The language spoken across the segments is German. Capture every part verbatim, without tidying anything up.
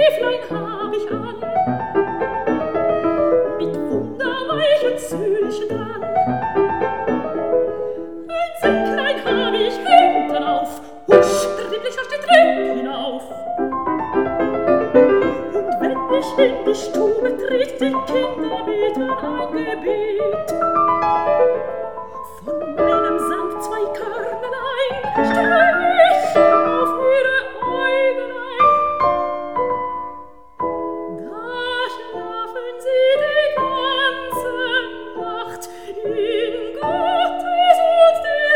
Stieflein hab ich an, mit wunderweichen Züchen dran. Ein Säcklein hab ich hinten auf, husch, tripp ich auf die Treppe hinauf. Und wenn ich in die Stube tritt, die Kinder beten ein Gebet. Von meinem Samt zwei Körnelein strich auf ihre Äugelein. Da schlafen sie die ganze Nacht in Gottes und der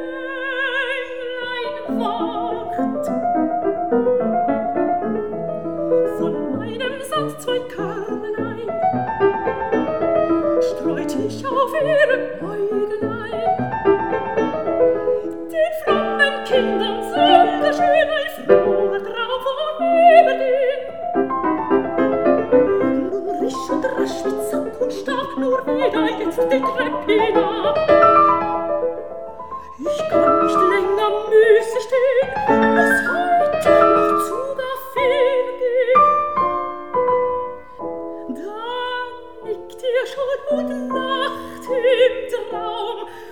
Englein Wacht. Von meinem Samt zwei Körnelein streut ich auf ihre Äugelein. Den frommen Kindern soll der schöne frohe Traum vorübergehen. Nun risch und rasch mit Sack und Stab nur wieder jetzt die Treppe hinab. Ich kann nicht länger müßig stehen, muss heute noch zu der Feen gehen. Da nickt ihr schon und lacht im Traum,